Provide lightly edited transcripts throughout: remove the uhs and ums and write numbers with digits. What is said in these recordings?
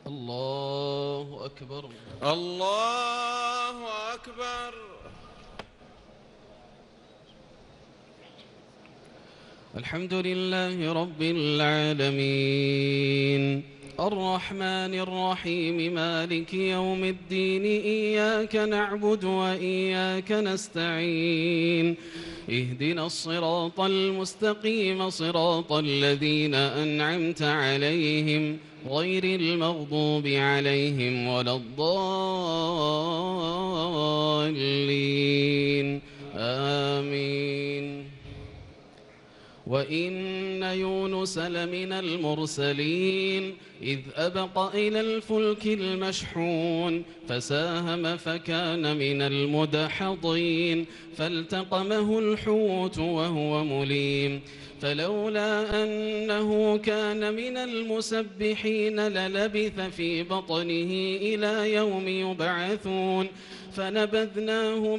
الله أكبر. الله أكبر. الحمد لله رب العالمين الرحمن الرحيم مالك يوم الدين إياك نعبد وإياك نستعين اهدنا الصراط المستقيم صراط الذين أنعمت عليهم غير المغضوب عليهم ولا الضالين آمين. وإن يونس لمن المرسلين إذ أبق إلى الفلك المشحون فساهم فكان من المدحضين فالتقمه الحوت وهو مليم فلولا أنه كان من المسبحين للبث في بطنه إلى يوم يبعثون فنبذناه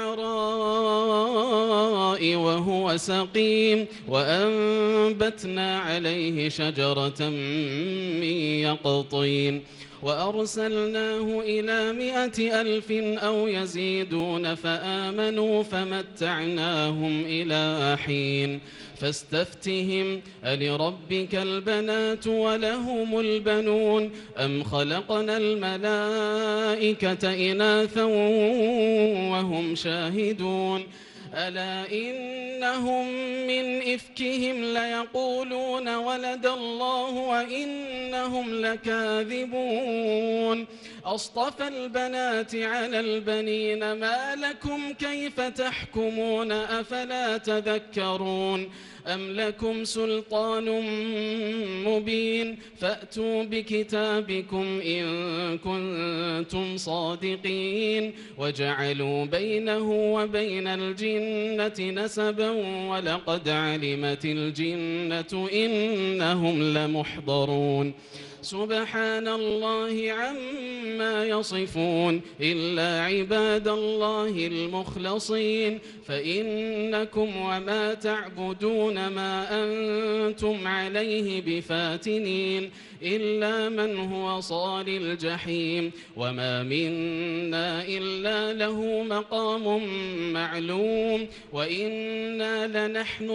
بالعراء وهو سقيم وأنبتنا عليه شجرة من يقطين وأرسلناه إلى 100,000 أو يزيدون فآمنوا فمتعناهم إلى حين فاستفتهم ألربك البنات ولهم البنون أم خلقنا الملائكة إناثا وهم شاهدون ألا إنهم من إفكهم ليقولون ولد الله وإنهم لكاذبون أصطفى البنات على البنين ما لكم كيف تحكمون أفلا تذكرون أم لكم سلطان مبين فأتوا بكتابكم إن كنتم صادقين وجعلوا بينه وبين الجنة نسبا ولقد علمت الجنة إنهم لمحضرون سبحان الله عما يصفون إلا عباد الله المخلصين فإنكم وما تعبدون ما أنتم عليه بفاتنين إلا من هو صال الجحيم وما منا إلا له مقام معلوم وإنا لنحن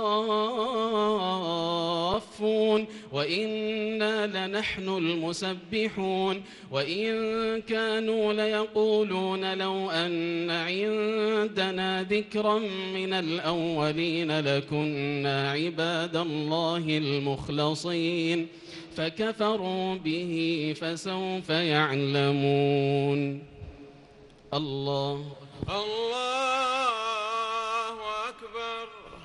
الصافون وإنا لنحن المسبحون وإن كانوا ليقولون لو أن عندنا ذكرا من الأولين لكنا عباد الله المخلصين فكفروا به فسوف يعلمون. الله أكبر.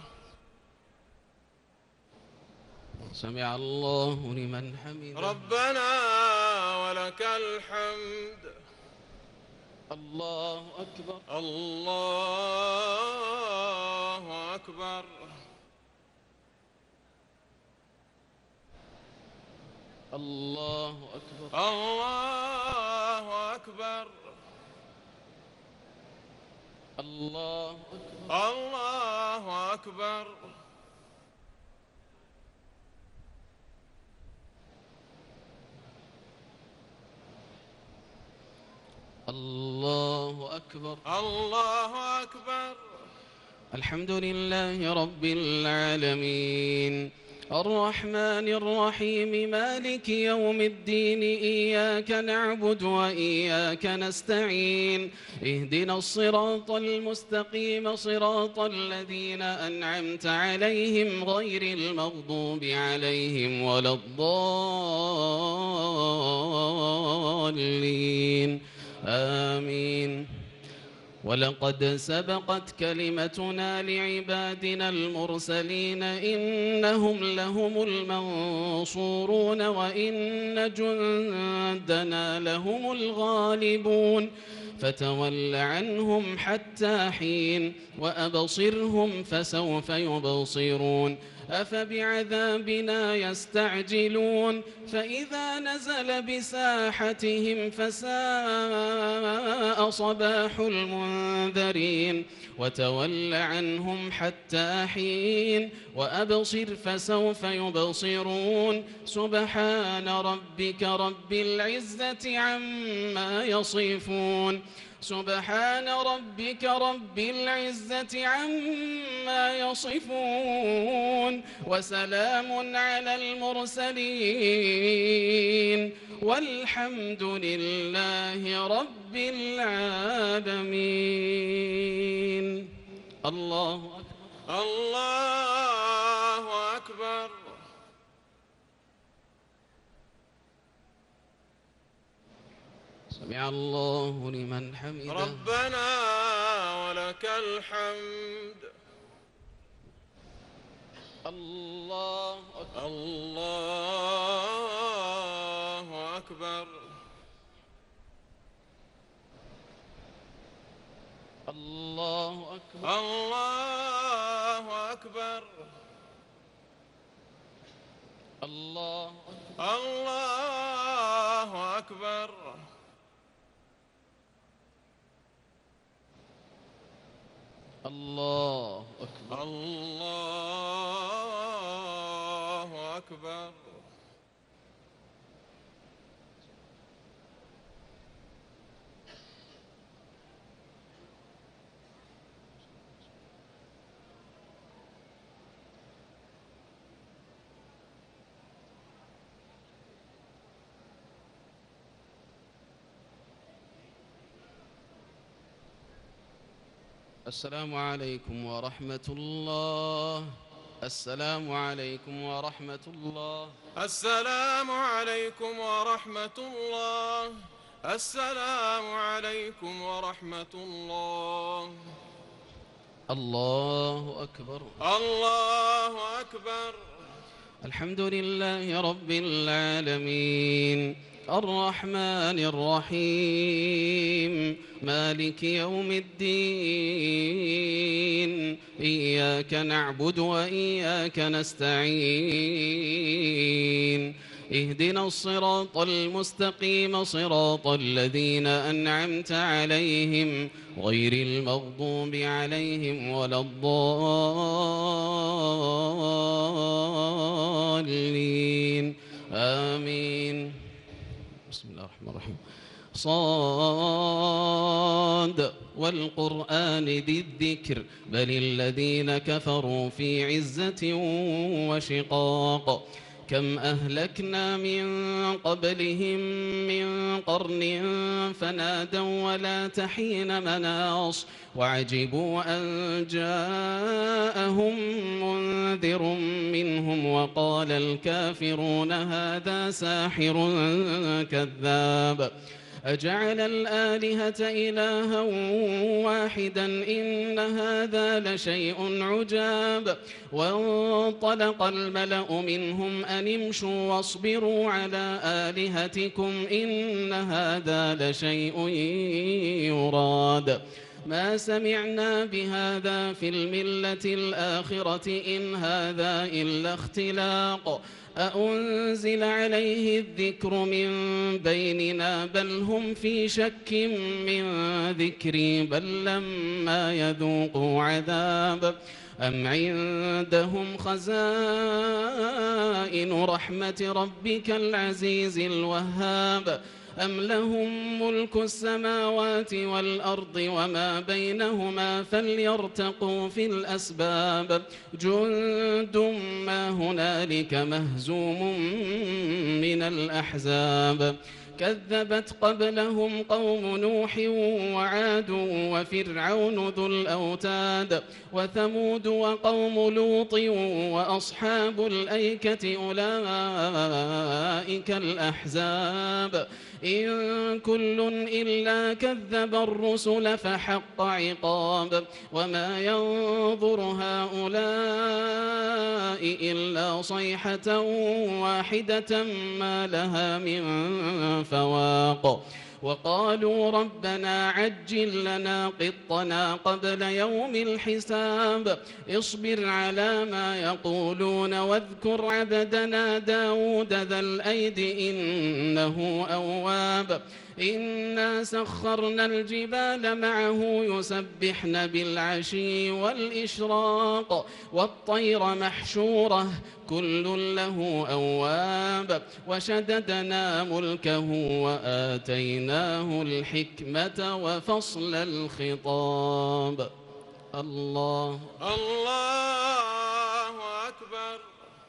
سمع الله لمن حمده ربنا ولك الحمد. الله أكبر. الله أكبر. الله أكبر. الله أكبر. الله أكبر. الله أكبر. الله أكبر. الله أكبر. الحمد لله رب العالمين الرحمن الرحيم مالك يوم الدين إياك نعبد وإياك نستعين اهدنا الصراط المستقيم صراط الذين أنعمت عليهم غير المغضوب عليهم ولا الضالين آمين. ولقد سبقت كلمتنا لعبادنا المرسلين إنهم لهم المنصورون وإن جندنا لهم الغالبون فتول عنهم حتى حين وأبصرهم فسوف يبصرون أفبعذابنا يستعجلون فإذا نزل بساحتهم فساء صباح المنذرين وتول عنهم حتى حين وأبصر فسوف يبصرون سبحان ربك رب العزة عما يصفون سبحان ربك رب العزة عما يصفون وسلام على المرسلين والحمد لله رب العالمين. الله أكبر. الله أكبر. سمع الله لمن حمده. ربنا ولك الحمد. الله أكبر. الله أكبر. الله أكبر. الله أكبر. الله أكبر. الله أكبر. الله أكبر. الله أكبر. السلام عليكم ورحمة الله. السلام عليكم ورحمة الله. السلام عليكم ورحمة الله. السلام عليكم ورحمة الله. الله أكبر. الله أكبر. الحمد لله رب العالمين الرحمن الرحيم مالك يوم الدين إياك نعبد وإياك نستعين اهدنا الصراط المستقيم صراط الذين أنعمت عليهم غير المغضوب عليهم ولا الضالين آمين. بسم الله الرحمن الرحيم. صاد والقرآن ذي الذكر بل الذين كفروا في عزة وشقاق كم أهلكنا من قبلهم من قرن فنادوا ولا تحين مناص وعجبوا أن جاءهم منذر منهم وقال الكافرون هذا ساحر كذاب أجعل الآلهة إلها واحدا إن هذا لشيء عجاب وانطلق الملأ منهم أن امشوا واصبروا على آلهتكم إن هذا لشيء يراد ما سمعنا بهذا في الملة الآخرة إن هذا إلا اختلاق أأنزل عليه الذكر من بيننا بل هم في شك من ذكري بل لما يذوقوا عذاب أم عندهم خزائن رحمة ربك العزيز الوهاب أم لهم ملك السماوات والأرض وما بينهما فليرتقوا في الأسباب جند ما هنالك مهزوم من الأحزاب كذبت قبلهم قوم نوح وعاد وفرعون ذو الأوتاد وثمود وقوم لوط وأصحاب الأيكة أولئك الأحزاب إن كل إلا كذب الرسل فحق عقاب وما ينظر هؤلاء إلا صيحة واحدة ما لها من فواق وقالوا ربنا عجل لنا قطنا قبل يوم الحساب اصبر على ما يقولون واذكر عبدنا داود ذا الأيد إنه أواب إنا سخرنا الجبال معه يسبحن بالعشي والإشراق والطير محشورة كل له أواب وشددنا ملكه وآتيناه الحكمة وفصل الخطاب. الله أكبر.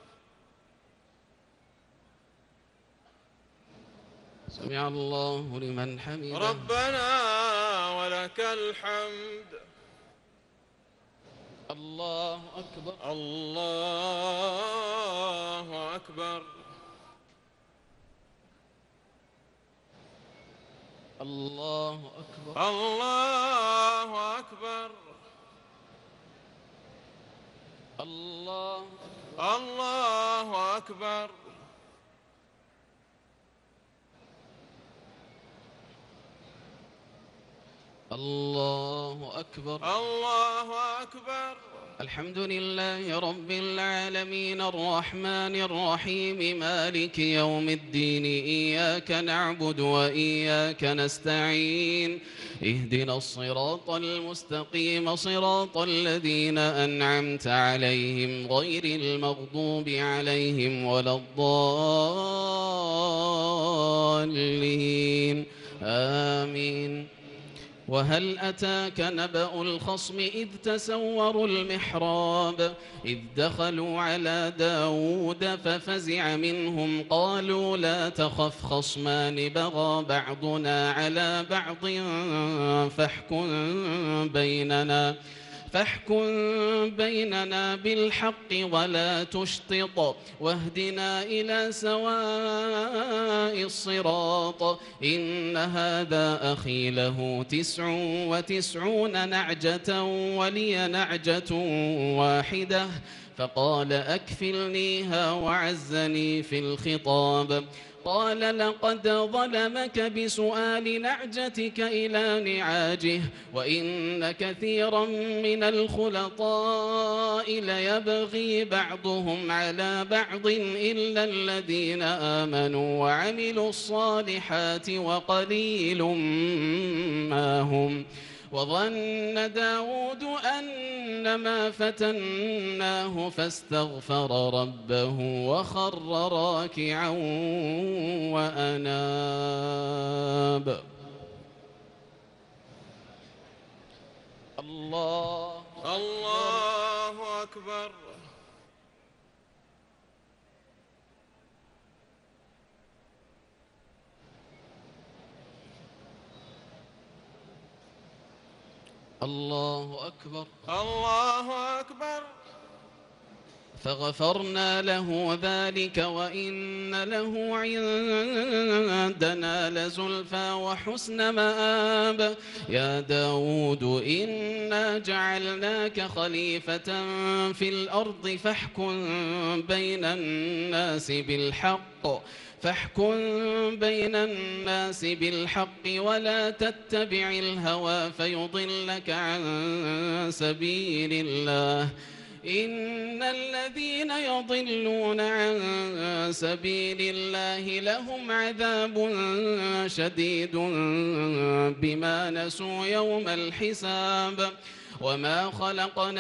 سمع الله لمن حمده. ربنا ولك الحمد. الله أكبر. الله أكبر. الله أكبر. الله أكبر. الله أكبر. الله أكبر. الله أكبر. الحمد لله رب العالمين الرحمن الرحيم مالك يوم الدين إياك نعبد وإياك نستعين اهدنا الصراط المستقيم صراط الذين أنعمت عليهم غير المغضوب عليهم ولا الضالين آمين. وهل أتاك نبأ الخصم إذ تسوروا المحراب إذ دخلوا على داود ففزع منهم قالوا لا تخف خصمان بغى بعضنا على بعض فاحكم بيننا بالحق ولا تشطط واهدنا إلى سواء الصراط إن هذا أخي له 99 نعجة ولي نعجة واحدة فقال أكفلنيها وعزني في الخطاب قال لقد ظلمك بسؤال نعجتك إلى نعاجه وإن كثيرا من الخلطاء ليبغي بعضهم على بعض إلا الذين آمنوا وعملوا الصالحات وقليل ما هم وظن داود أنما فتناه فاستغفر ربه وخر راكعا وأناب. الله أكبر. الله أكبر. الله أكبر. فغفرنا له ذلك وإن له عندنا لزلفى وحسن مآب. يا داود إنا جعلناك خليفة في الأرض فاحكم بين الناس بالحق ولا تتبع الهوى فيضلك عن سبيل الله إن الذين يضلون عن سبيل الله لهم عذاب شديد بما نسوا يوم الحساب. وما خلقنا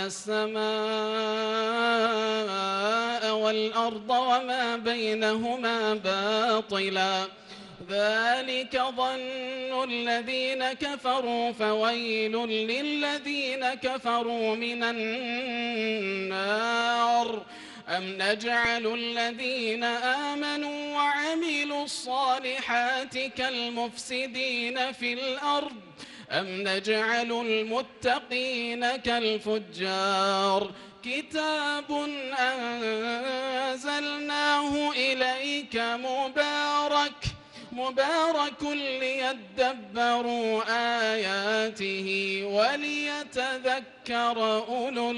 السماء والأرض وما بينهما باطلا ذلك ظن الذين كفروا فويل للذين كفروا من النار. أم نجعل الذين آمنوا وعملوا الصالحات كالمفسدين في الأرض أم نجعل المتقين كالفجار. كتاب أنزلناه إليك مبارك ليدبروا آياته وليتذكر أولو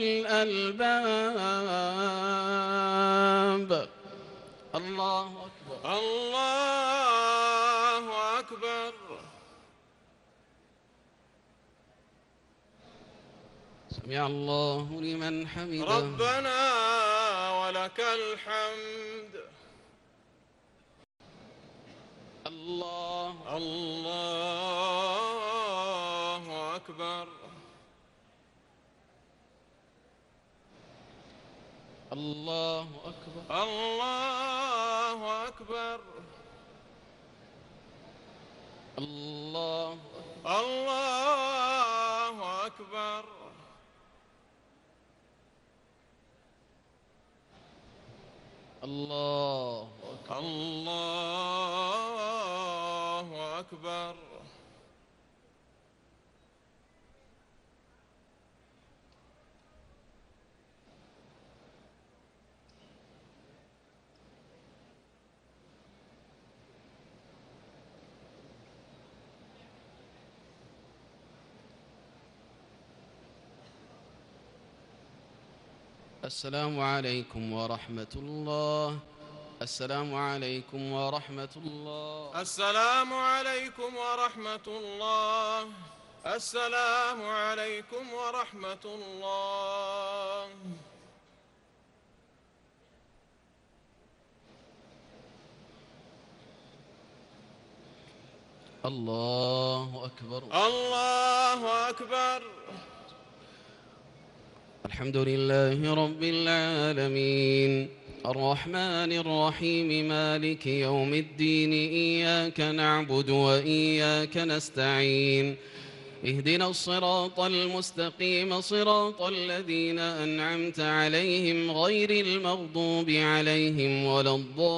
الألباب. الله أكبر. الله أكبر. سمع الله لمن حمده. ربنا ولك الحمد. الله الله أكبر. الله أكبر. الله أكبر. الله الله أكبر. الله أكبر. الله أكبر. السلام عليكم ورحمة الله. السلام عليكم ورحمة الله. السلام عليكم ورحمة الله. السلام عليكم ورحمة الله. الله أكبر. الله أكبر. الحمد لله رب العالمين الرحمن الرحيم مالك يوم الدين إياك نعبد وإياك نستعين اهدنا الصراط المستقيم صراط الذين أنعمت عليهم غير المغضوب عليهم ولا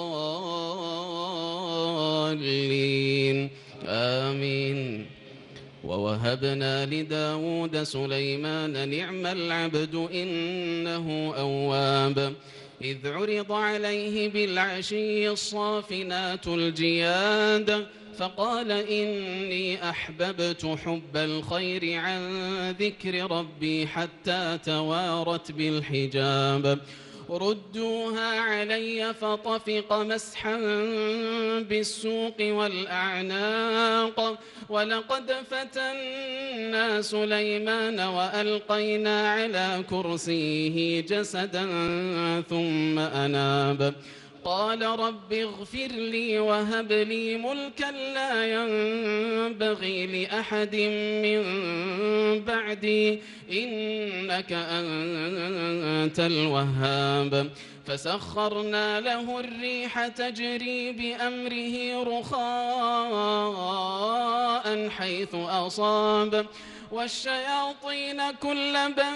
الضالين آمين. ووهبنا لداود سليمان نعم العبد إنه أواب إذ عرض عليه بالعشي الصافنات الجياد فقال إني أحببت حب الخير عن ذكر ربي حتى توارت بالحجاب ردوها علي فطفق مسحا بالسوق والأعناق ولقد فتنا سليمان وألقينا على كرسيه جسدا ثم أناب قال رب اغفر لي وهب لي ملكا لا ينبغي لأحد من بعدي إنك أنت الوهاب فسخرنا له الريح تجري بأمره رخاء حيث أصاب والشياطين كل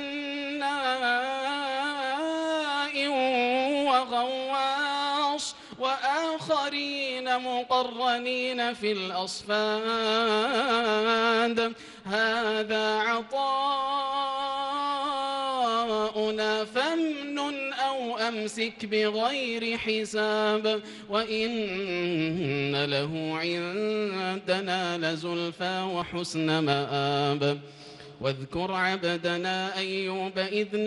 بناء وغواص وآخرين مقرنين في الأصفاد هذا عطاؤنا فامنن أو أمسك بغير حساب وإن له عندنا لزلفى وحسن مآب واذكر عبدنا أيوب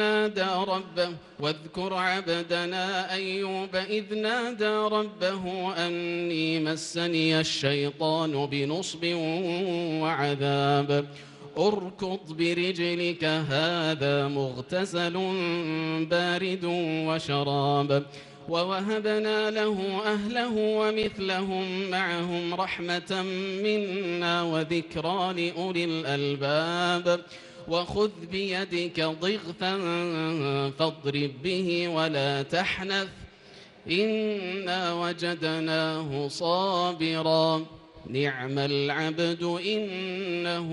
إذ نادى ربه أني مسني الشيطان بنصب وعذاب اركض برجلك هذا مغتسل بارد وشراب ووهبنا له أهله ومثلهم معهم رحمة منا وذكرى لأولي الألباب وخذ بيدك ضغثا فاضرب به ولا تحنث إنا وجدناه صابرا نعم العبد إنه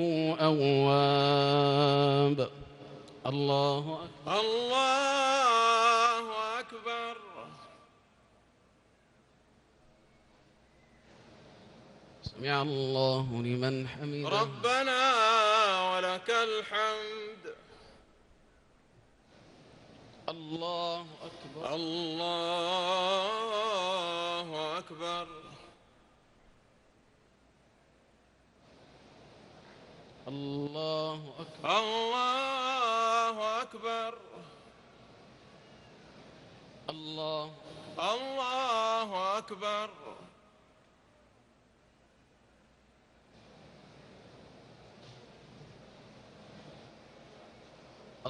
أواب. الله أكبر. الله أكبر. سمع الله لمن حمده. ربنا ولك الحمد. الله أكبر. الله أكبر. الله أكبر. الله أكبر. الله أكبر.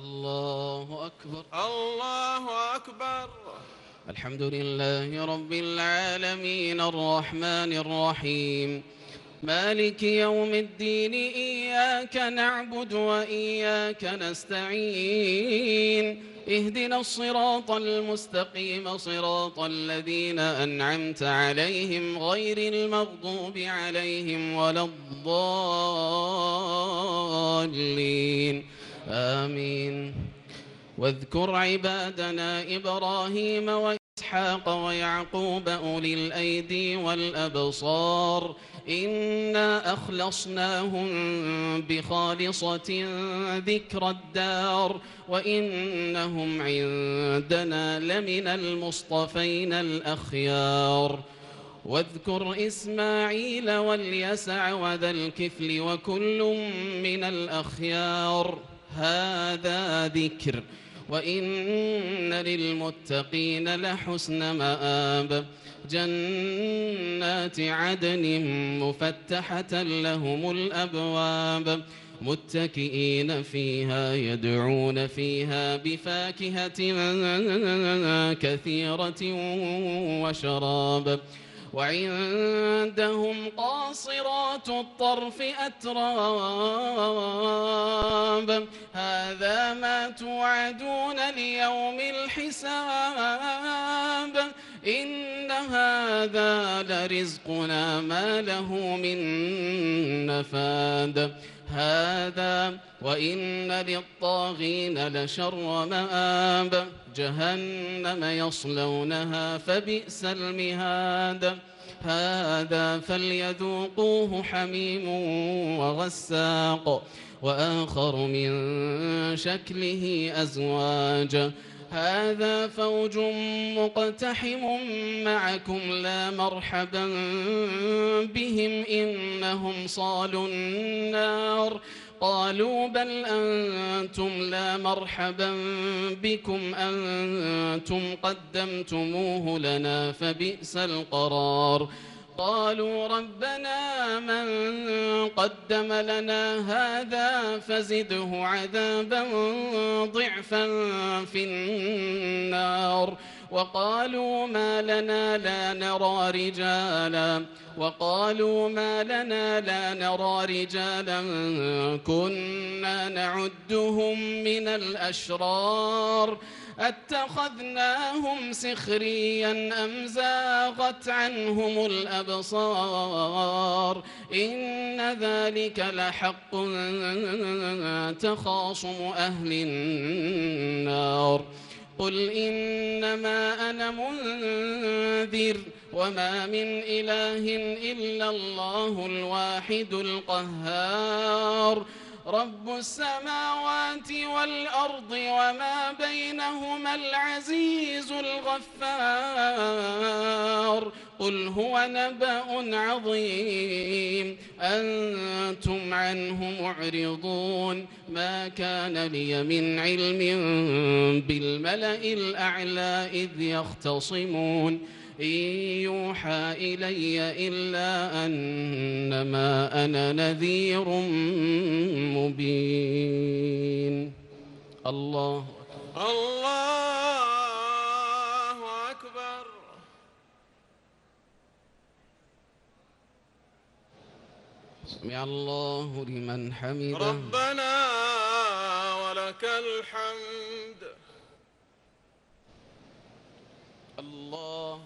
الله أكبر. الله أكبر. الحمد لله رب العالمين الرحمن الرحيم مالك يوم الدين إياك نعبد وإياك نستعين اهدنا الصراط المستقيم صراط الذين أنعمت عليهم غير المغضوب عليهم ولا الضالين آمين. واذكر عبادنا إبراهيم وإسحاق ويعقوب أولي الأيدي والأبصار إنا أخلصناهم بخالصة ذكر الدار وإنهم عندنا لمن المصطفين الأخيار. واذكر إسماعيل واليسع وذا الكفل وكل من الأخيار هذا ذكر وإن للمتقين لحسن مآب جنات عدن مفتحة لهم الأبواب متكئين فيها يدعون فيها بفاكهة كثيرة وشراب وعندهم قاصرات الطرف أتراب هذا ما توعدون ليوم الحساب إن هذا لرزقنا ما له من نفاد هذا وإن للطاغين لشر مآب جهنم يصلونها فبئس المهاد هذا فليذوقوه حميم وغساق وآخر من شكله أزواج هذا فوج مقتحم معكم لا مرحبا بهم إنهم صالوا النار قالوا بل أنتم لا مرحبا بكم أنتم قدمتموه لنا فبئس القرار قالوا ربنا من قدم لنا هذا فزده عذابا ضعفا في النار وقالوا ما لنا لا نرى رجالا كنا نعدهم من الأشرار أتخذناهم سخريا أم زاغت عنهم الأبصار إن ذلك لحق تخاصم أهل النار قل إنما أنا منذر وما من إله إلا الله الواحد القهار رب السماوات والأرض وما بينهما العزيز الغفار قل هو نبأ عظيم أنتم عنه معرضون ما كان لي من علم بالملأ الأعلى إذ يختصمون إن يوحى إلي إلا أنما أنا نذير مبين الله أكبر. الله أكبر. سمع الله لمن حمده ربنا ولك الحمد. الله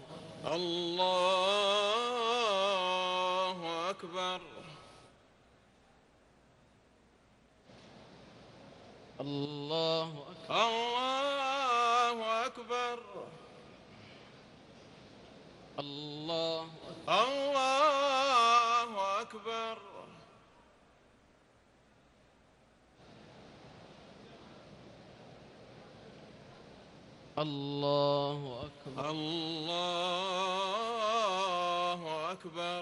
الله أكبر. الله أكبر الله أكبر. الله الله أكبر. الله أكبر الله أكبر.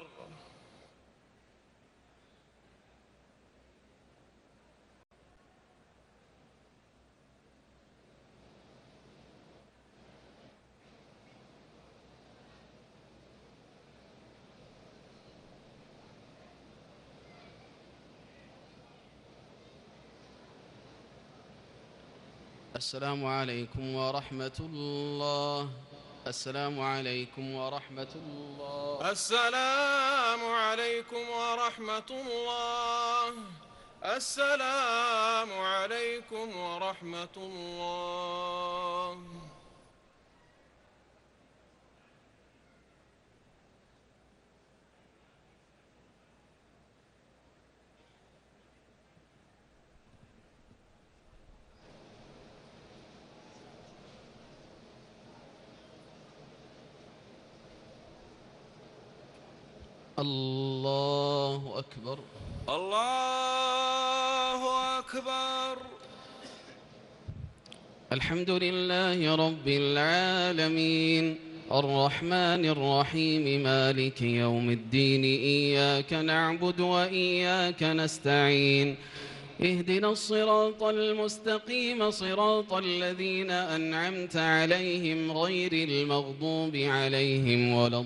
السلام عليكم ورحمة الله. السلام عليكم ورحمة الله. السلام عليكم ورحمة الله. السلام عليكم ورحمة الله. الله أكبر. الله أكبر. الحمد لله رب العالمين الرحمن الرحيم مالك يوم الدين إياك نعبد وإياك نستعين اهدنا الصراط المستقيم صراط الذين أنعمت عليهم غير المغضوب عليهم ولا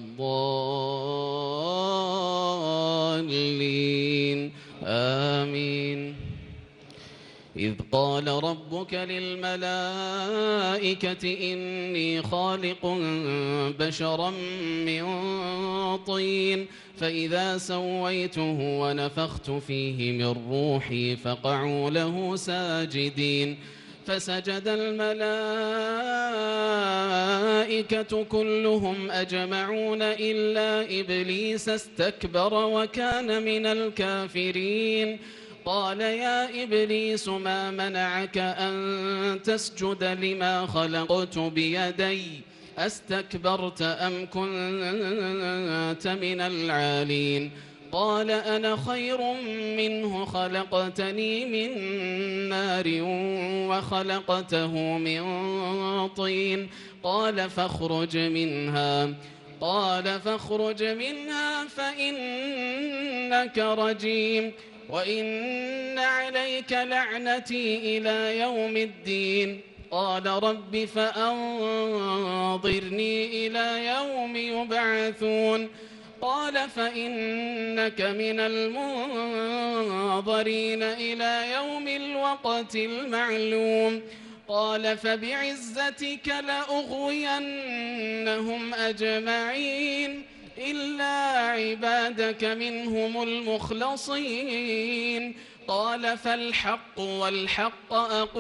الضالين آمين. إذ قال ربك للملائكة إني خالق بشرا من طين فإذا سويته ونفخت فيه من روحي فقعوا له ساجدين فسجد الملائكة كلهم أجمعون إلا إبليس استكبر وكان من الكافرين قال يا إبليس ما منعك أن تسجد لما خلقت بيدي أستكبرت أم كنت من العالين قال أنا خير منه خلقتني من نار وخلقته من طين قال فاخرج منها فإنك رجيم وإن عليك لعنتي إلى يوم الدين قال رب فأنظرني إلى يوم يبعثون قال فإنك من المنظرين إلى يوم الوقت المعلوم قال فبعزتك لأغوينهم أجمعين إلا عبادك منهم المخلصين قال فالحق والحق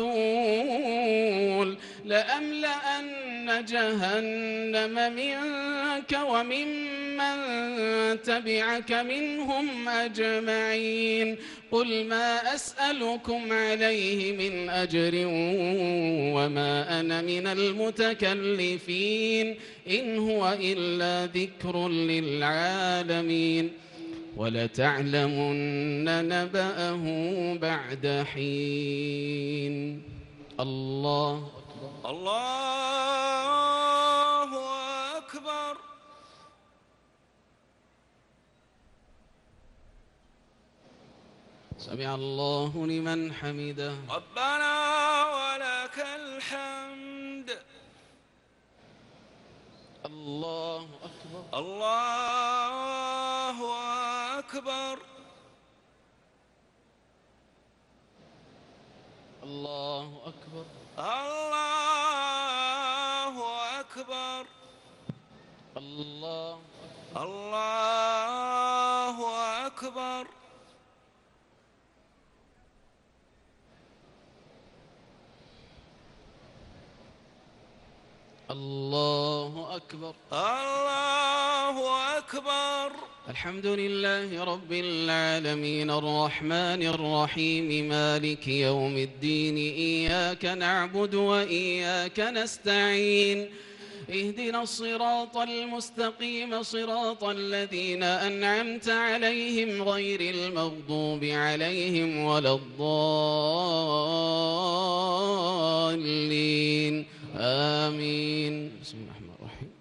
أقول لأملأن جهنم منك وممن تبعك منهم أجمعين قل ما أسألكم عليه من أجر وما أنا من المتكلفين إن هو إلا ذكر للعالمين ولتعلمن نبأه بعد حين. الله أكبر. الله أكبر. سمع الله لمن حمده ربنا ولك الحمد. الله أكبر. الله أكبر. الله أكبر. الله أكبر. الله أكبر. الله أكبر. الله أكبر. الحمد لله رب العالمين الرحمن الرحيم مالك يوم الدين إياك نعبد وإياك نستعين اهدنا الصراط المستقيم صراط الذين أنعمت عليهم غير المغضوب عليهم ولا الضالين آمين. بسم الله الرحمن الرحيم.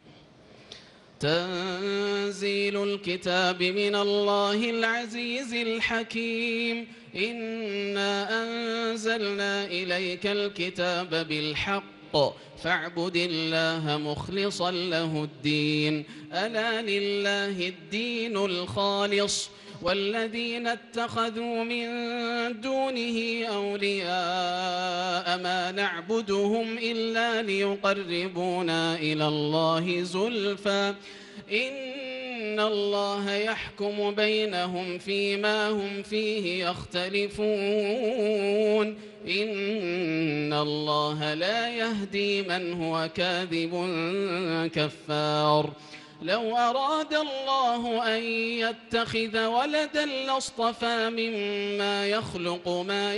تنزيل الكتاب من الله العزيز الحكيم إنا أنزلنا إليك الكتاب بالحق فاعبد الله مخلصا له الدين ألا لله الدين الخالص والذين اتخذوا من دونه أولياء ما نعبدهم إلا ليقربونا إلى الله زلفى إن الله يحكم بينهم فيما هم فيه يختلفون إن الله لا يهدي من هو كاذب كفار لو أراد الله أن يتخذ ولدا لاصطفى مما يخلق ما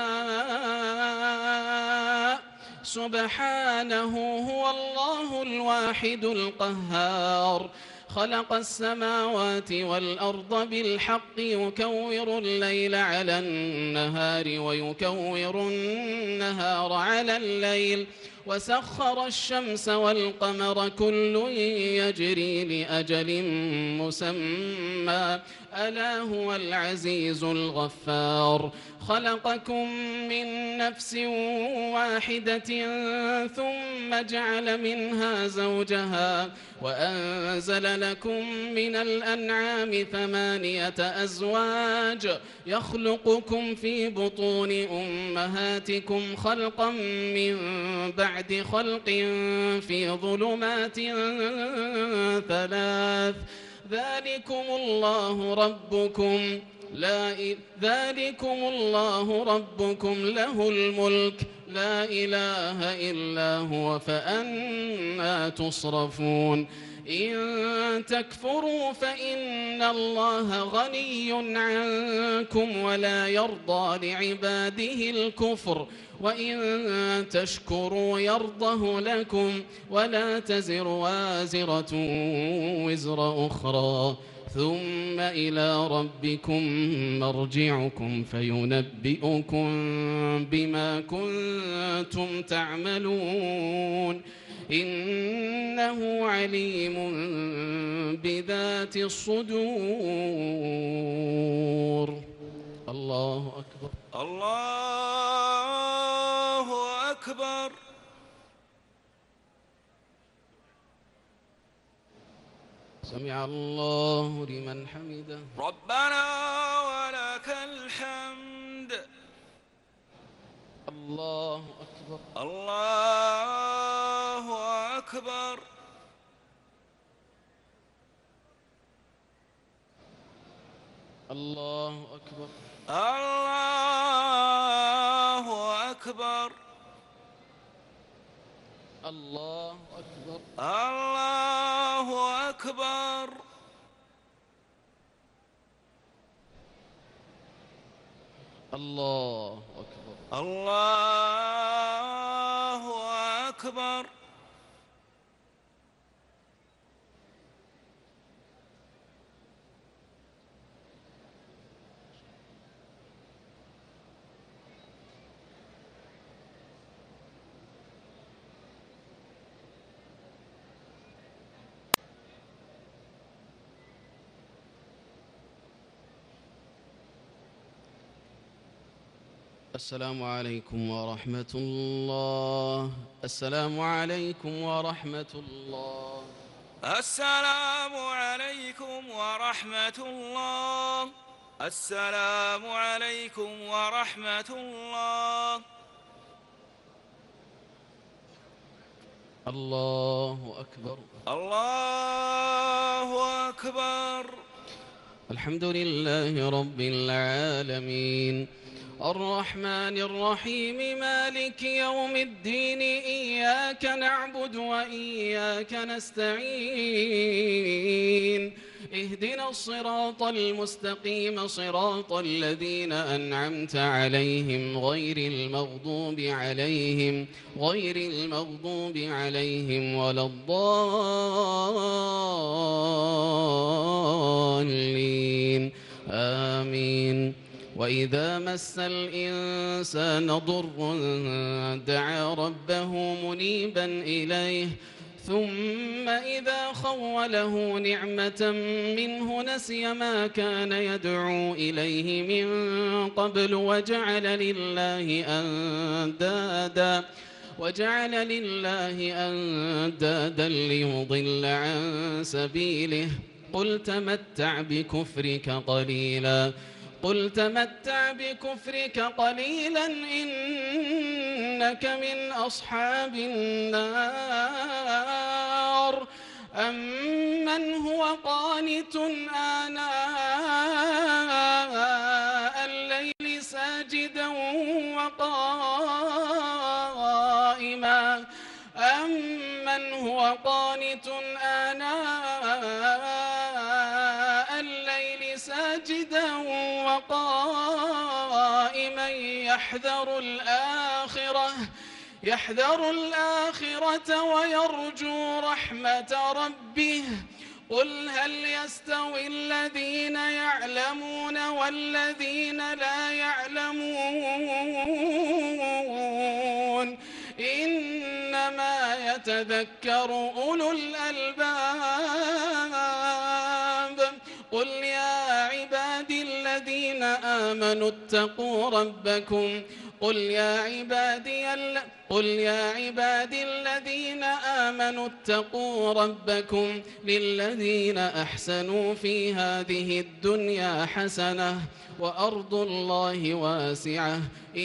يشاء سبحانه هو الله الواحد القهار خلق السماوات والأرض بالحق يكور الليل على النهار ويكور النهار على الليل وسخر الشمس والقمر كل يجري لأجل مسمى ألا هو العزيز الغفار خلقكم من نفس واحدة ثم جعل منها زوجها وأنزل لكم من الأنعام 8 أزواج يخلقكم في بطون أمهاتكم خلقا من بعد خلق في ظلمات 3 ذلكم الله ربكم له الملك لا إله إلا هو فأنى تصرفون إن تكفروا فإن الله غني عنكم ولا يرضى لعباده الكفر وإن تشكروا يرضه لكم ولا تزر وازرة وزر أخرى ثم إلى ربكم مرجعكم فينبئكم بما كنتم تعملون إنه عليم بذات الصدور الله أكبر الله أكبر سمع الله لمن حمده ربنا ولك الحمد الله أكبر الله أكبر الله أكبر الله أكبر الله أكبر الله أكبر الله أكبر الله أكبر السلام عليكم ورحمة الله السلام عليكم ورحمة الله السلام عليكم ورحمة الله السلام عليكم ورحمة الله الله أكبر الله أكبر الحمد لله رب العالمين الرحمن الرحيم مالك يوم الدين إياك نعبد وإياك نستعين اهدنا الصراط المستقيم صراط الذين أنعمت عليهم غير المغضوب عليهم ولا الضالين آمين وإذا مس الإنسان ضر دعا ربه منيبا إليه ثم إذا خوله نعمة منه نسي ما كان يدعو إليه من قبل وجعل لله أندادا ليضل عن سبيله قل تمتع بكفرك قليلا إنك من أصحاب النار أمن هو قانت آناء الليل ساجدا وقائما يحذر الآخرة ويرجو رحمة ربه قل هل يستوي الذين يعلمون والذين لا يعلمون إنما يتذكر أولو الألباب قل يا عبادي الذين آمنوا اتقوا ربكم قل يا عبادي الذين آمنوا اتقوا ربكم للذين أحسنوا في هذه الدنيا حسنة وأرض الله واسعة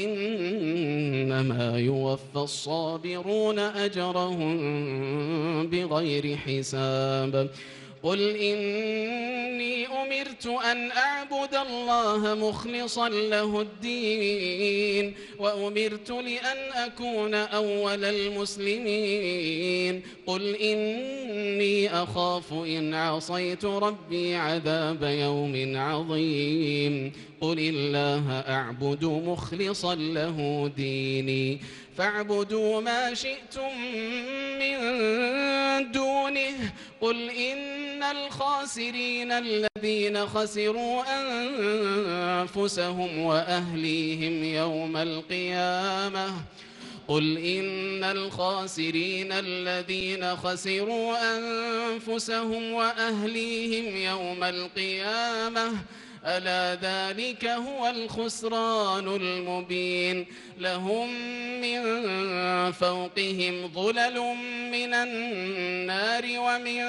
إنما يوفى الصابرون أجرهم بغير حساب قل إني أمرت أن أعبد الله مخلصا له الدين وأمرت لأن أكون أول المسلمين قل إني أخاف إن عصيت ربي عذاب يوم عظيم قل الله أعبد مخلصا له ديني فاعبدوا ما شئتم من دونه قل إن الخاسرين الذين خسروا أنفسهم وأهليهم يوم القيامة قل إن الخاسرين الذين خسروا أنفسهم وأهليهم يوم القيامة ألا ذلك هو الخسران المبين لهم من فوقهم ظلل من النار ومن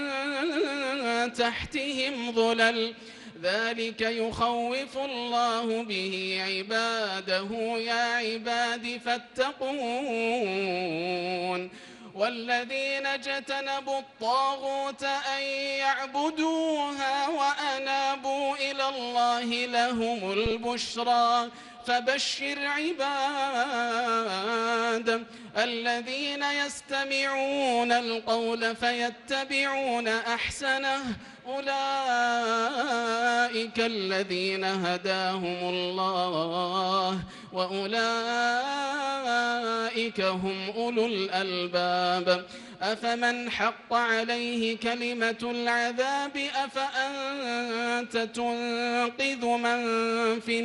تحتهم ظلل ذلك يخوف الله به عباده يا عباد فاتقون والذين اجتنبوا الطاغوت أن يعبدوها وأنابوا إلى الله لهم البشرى فبشر عباد الذين يستمعون القول فيتبعون أحسنه أولئك الذين هداهم الله وأولئك هم أولو الألباب أفمن حق عليه كلمة العذاب أفأنت تنقذ من في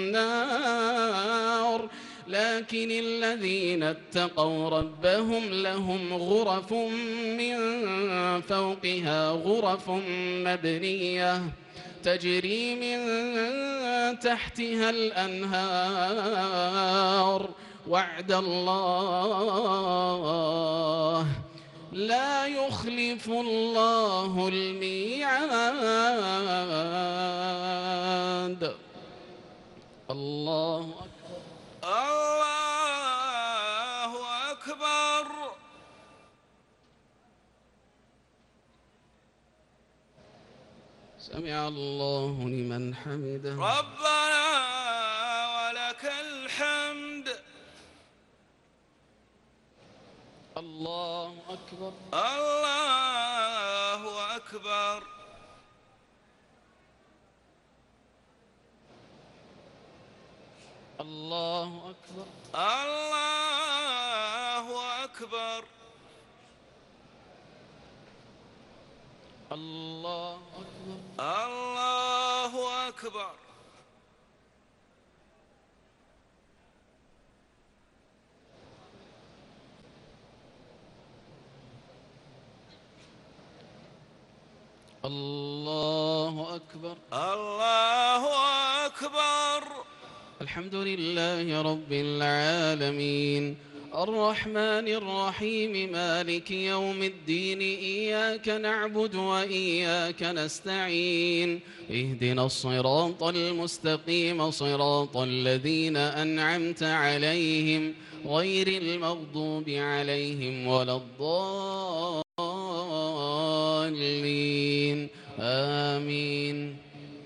النار لكن الذين اتقوا ربهم لهم غرف من فوقها غرف مبنية تجري من تحتها الأنهار وعد الله لا يخلف الله الميعاد الله أكبر الله أكبر سمع الله لمن حمده ربنا ولك الحمد الله أكبر الله أكبر الله أكبر الله أكبر الله أكبر الله أكبر الله أكبر الله أكبر الحمد لله رب العالمين الرحمن الرحيم مالك يوم الدين إياك نعبد وإياك نستعين اهدنا الصراط المستقيم صراط الذين أنعمت عليهم غير المغضوب عليهم ولا الضالين آمين.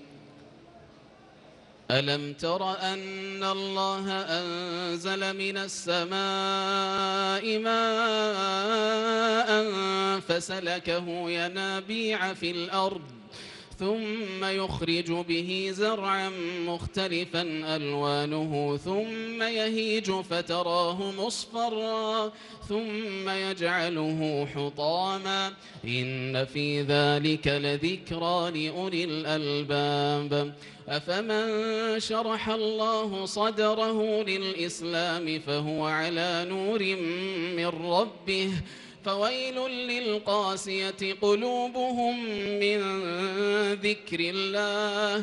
ألم تر أن الله أنزل من السماء ماء فسلكه ينابيع في الأرض ثم يخرج به زرعا مختلفا ألوانه ثم يهيج فتراه مصفرا ثم يجعله حطاما إن في ذلك لذكرى لأولي الألباب. أفمن شرح الله صدره للإسلام فهو على نور من ربه فويل للقاسية قلوبهم من ذكر الله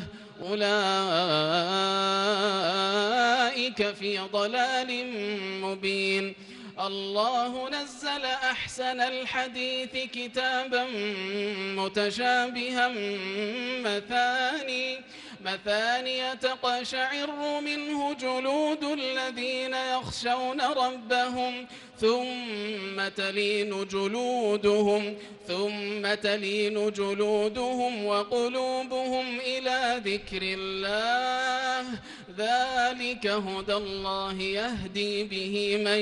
أولئك في ضلال مبين. الله نزل أحسن الحديث كتابا متشابها مثانية تقشعر منه جلود الذين يخشون ربهم ثم تلين جلودهم وقلوبهم إلى ذكر الله ذلك هدى الله يهدي به من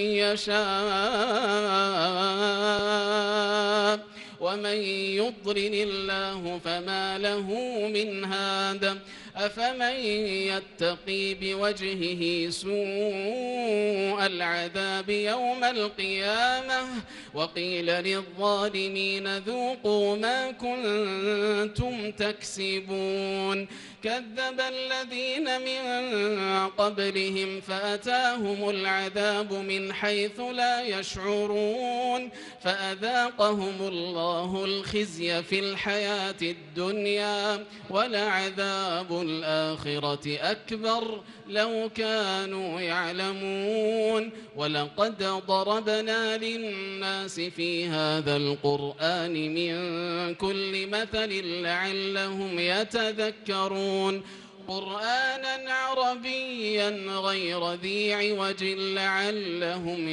يشاء ومن يضلل الله فما له من هاد. أفمن يتقي بوجهه سوء العذاب يوم القيامة وقيل للظالمين ذوقوا ما كنتم تكسبون. كذب الذين من قبلهم فأتاهم العذاب من حيث لا يشعرون فأذاقهم الله الخزي في الحياة الدنيا ولعذاب الآخرة أكبر لو كانوا يعلمون. ولقد ضربنا للناس في هذا القرآن من كل مثل لعلهم يتذكرون قرآنا عربيا غير ذي عوج لعلهم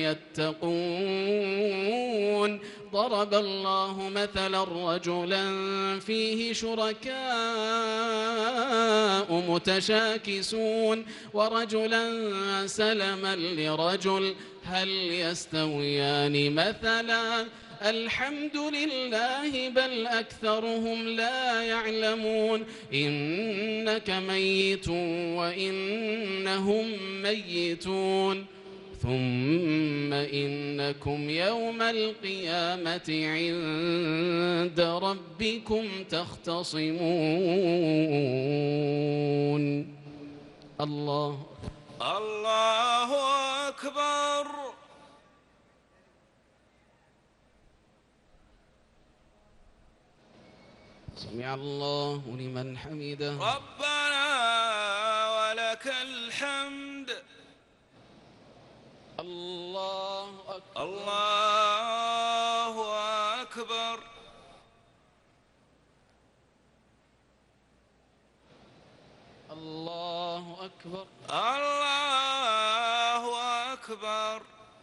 يتقون. ضرب الله مثلا رجلا فيه شركاء متشاكسون ورجلا سلما لرجل هل يستويان مثلا الحمد لله بل أكثرهم لا يعلمون. إنك ميت وإنهم ميتون ثم إنكم يوم القيامة عند ربكم تختصمون. الله أكبر. سمع الله لمن حمده ربنا ولك الحمد. الله أكبر. الله أكبر. الله أكبر. الله أكبر.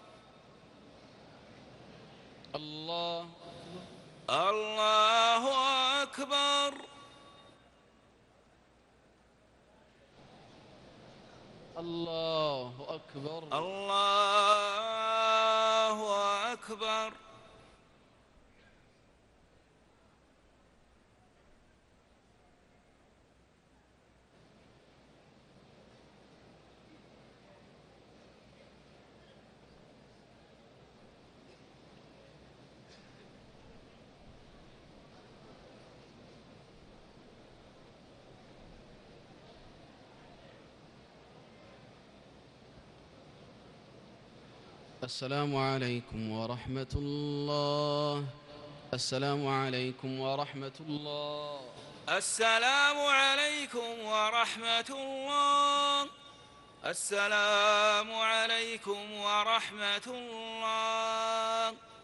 الله الله أكبر. الله أكبر. الله أكبر. السلام عليكم ورحمة الله. السلام عليكم ورحمة الله. السلام عليكم ورحمة الله. السلام عليكم ورحمة الله.